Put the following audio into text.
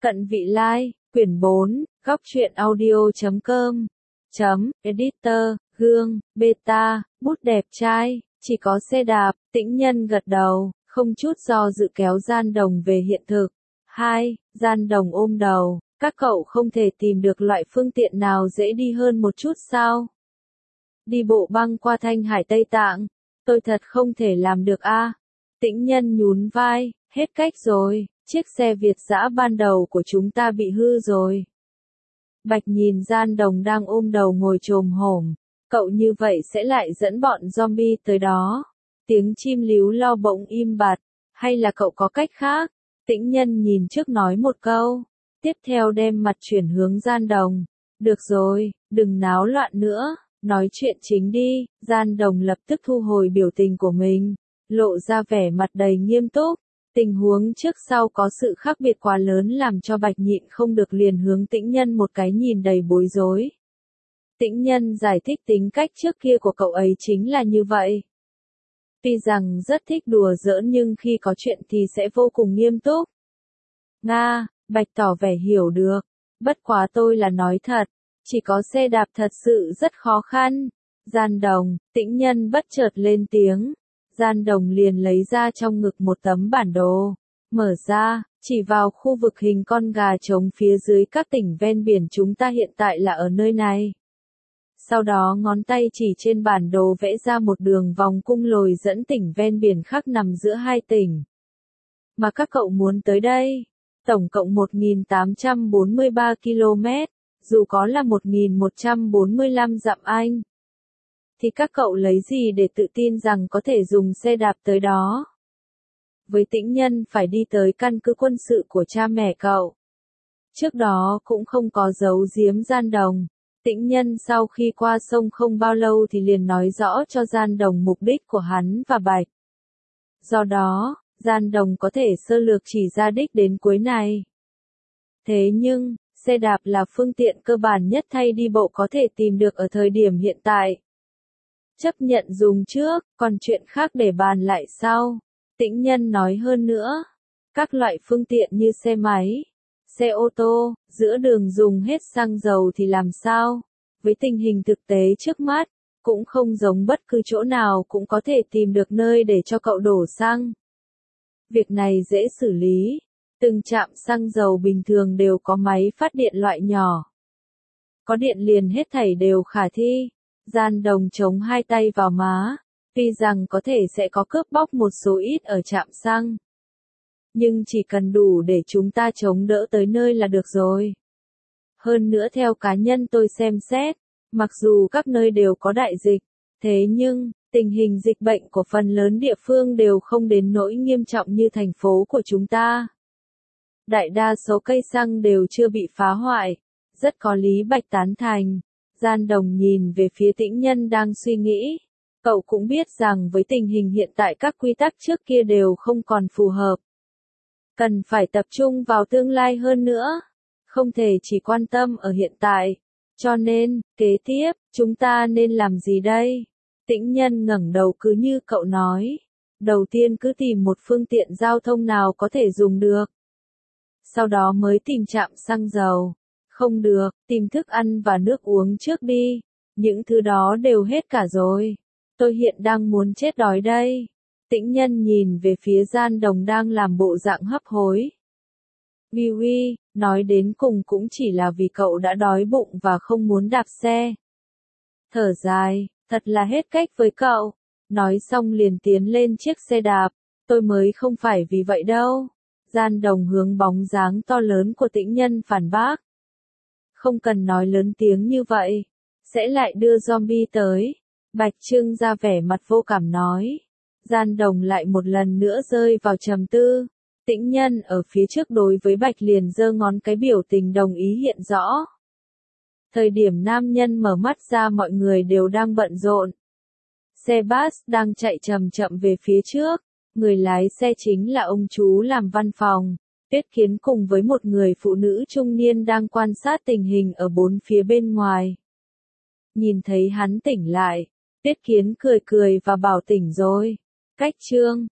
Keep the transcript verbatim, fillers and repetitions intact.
Cận Vị Lai, quyển bốn, góc truyện audio.com, chấm, editor, gương, beta, bút đẹp trai, chỉ có xe đạp, Tĩnh Nhân gật đầu, không chút do dự kéo Gian Đồng về hiện thực. Hai, Gian Đồng ôm đầu, các cậu không thể tìm được loại phương tiện nào dễ đi hơn một chút sao? Đi bộ băng qua Thanh Hải Tây Tạng, tôi thật không thể làm được a. Tĩnh Nhân nhún vai, hết cách rồi, chiếc xe Việt dã ban đầu của chúng ta bị hư rồi. Bạch nhìn Gian Đồng đang ôm đầu ngồi chồm hổm, cậu như vậy sẽ lại dẫn bọn zombie tới đó. Tiếng chim líu lo bỗng im bặt, hay là cậu có cách khác? Tĩnh Nhân nhìn trước nói một câu, tiếp theo đem mặt chuyển hướng Gian Đồng. Được rồi, đừng náo loạn nữa, nói chuyện chính đi. Gian Đồng lập tức thu hồi biểu tình của mình, lộ ra vẻ mặt đầy nghiêm túc. Tình huống trước sau có sự khác biệt quá lớn làm cho Bạch nhịn không được liền hướng Tĩnh Nhân một cái nhìn đầy bối rối. Tĩnh Nhân giải thích tính cách trước kia của cậu ấy chính là như vậy. Tuy rằng rất thích đùa giỡn nhưng khi có chuyện thì sẽ vô cùng nghiêm túc. Nga, Bạch tỏ vẻ hiểu được. Bất quá tôi là nói thật, chỉ có xe đạp thật sự rất khó khăn. Gian Đồng, Tĩnh Nhân bất chợt lên tiếng. Gian Đồng liền lấy ra trong ngực một tấm bản đồ. Mở ra, chỉ vào khu vực hình con gà trống phía dưới các tỉnh ven biển chúng ta hiện tại là ở nơi này. Sau đó ngón tay chỉ trên bản đồ vẽ ra một đường vòng cung lồi dẫn tỉnh ven biển khác nằm giữa hai tỉnh. Mà các cậu muốn tới đây, tổng cộng một nghìn tám trăm bốn mươi ba ki lô mét, dù có là một nghìn một trăm bốn mươi lăm dặm Anh. Thì các cậu lấy gì để tự tin rằng có thể dùng xe đạp tới đó? Với Tĩnh Nhân phải đi tới căn cứ quân sự của cha mẹ cậu. Trước đó cũng không có giấu giếm Gian Đồng. Tĩnh Nhân sau khi qua sông không bao lâu thì liền nói rõ cho Gian Đồng mục đích của hắn và Bạch. Do đó, Gian Đồng có thể sơ lược chỉ ra đích đến cuối này. Thế nhưng, xe đạp là phương tiện cơ bản nhất thay đi bộ có thể tìm được ở thời điểm hiện tại. Chấp nhận dùng trước, còn chuyện khác để bàn lại sau. Tĩnh Nhân nói hơn nữa, các loại phương tiện như xe máy, xe ô tô, giữa đường dùng hết xăng dầu thì làm sao? Với tình hình thực tế trước mắt, cũng không giống bất cứ chỗ nào cũng có thể tìm được nơi để cho cậu đổ xăng. Việc này dễ xử lý, từng trạm xăng dầu bình thường đều có máy phát điện loại nhỏ. Có điện liền hết thảy đều khả thi. Gian Đồng chống hai tay vào má, tuy rằng có thể sẽ có cướp bóc một số ít ở trạm xăng. Nhưng chỉ cần đủ để chúng ta chống đỡ tới nơi là được rồi. Hơn nữa theo cá nhân tôi xem xét, mặc dù các nơi đều có đại dịch, thế nhưng, tình hình dịch bệnh của phần lớn địa phương đều không đến nỗi nghiêm trọng như thành phố của chúng ta. Đại đa số cây xăng đều chưa bị phá hoại, rất có lý. Bạch tán thành. Gian Đồng nhìn về phía Tĩnh Nhân đang suy nghĩ. Cậu cũng biết rằng với tình hình hiện tại các quy tắc trước kia đều không còn phù hợp. Cần phải tập trung vào tương lai hơn nữa. Không thể chỉ quan tâm ở hiện tại. Cho nên, kế tiếp, chúng ta nên làm gì đây? Tĩnh Nhân ngẩng đầu cứ như cậu nói. Đầu tiên cứ tìm một phương tiện giao thông nào có thể dùng được. Sau đó mới tìm trạm xăng dầu. Không được, tìm thức ăn và nước uống trước đi. Những thứ đó đều hết cả rồi. Tôi hiện đang muốn chết đói đây. Tĩnh Nhân nhìn về phía Gian Đồng đang làm bộ dạng hấp hối. Uy uy, nói đến cùng cũng chỉ là vì cậu đã đói bụng và không muốn đạp xe. Thở dài, thật là hết cách với cậu. Nói xong liền tiến lên chiếc xe đạp. Tôi mới không phải vì vậy đâu. Gian Đồng hướng bóng dáng to lớn của Tĩnh Nhân phản bác. Không cần nói lớn tiếng như vậy, sẽ lại đưa zombie tới. Bạch trưng ra vẻ mặt vô cảm nói. Gian Đồng lại một lần nữa rơi vào trầm tư. Tĩnh Nhân ở phía trước đối với Bạch liền giơ ngón cái biểu tình đồng ý hiện rõ. Thời điểm nam nhân mở mắt ra mọi người đều đang bận rộn. Xe bus đang chạy chậm chậm về phía trước. Người lái xe chính là ông chú làm văn phòng. Tuyết Kiến cùng với một người phụ nữ trung niên đang quan sát tình hình ở bốn phía bên ngoài. Nhìn thấy hắn tỉnh lại, Tuyết Kiến cười cười và bảo tỉnh rồi. Cách Trương,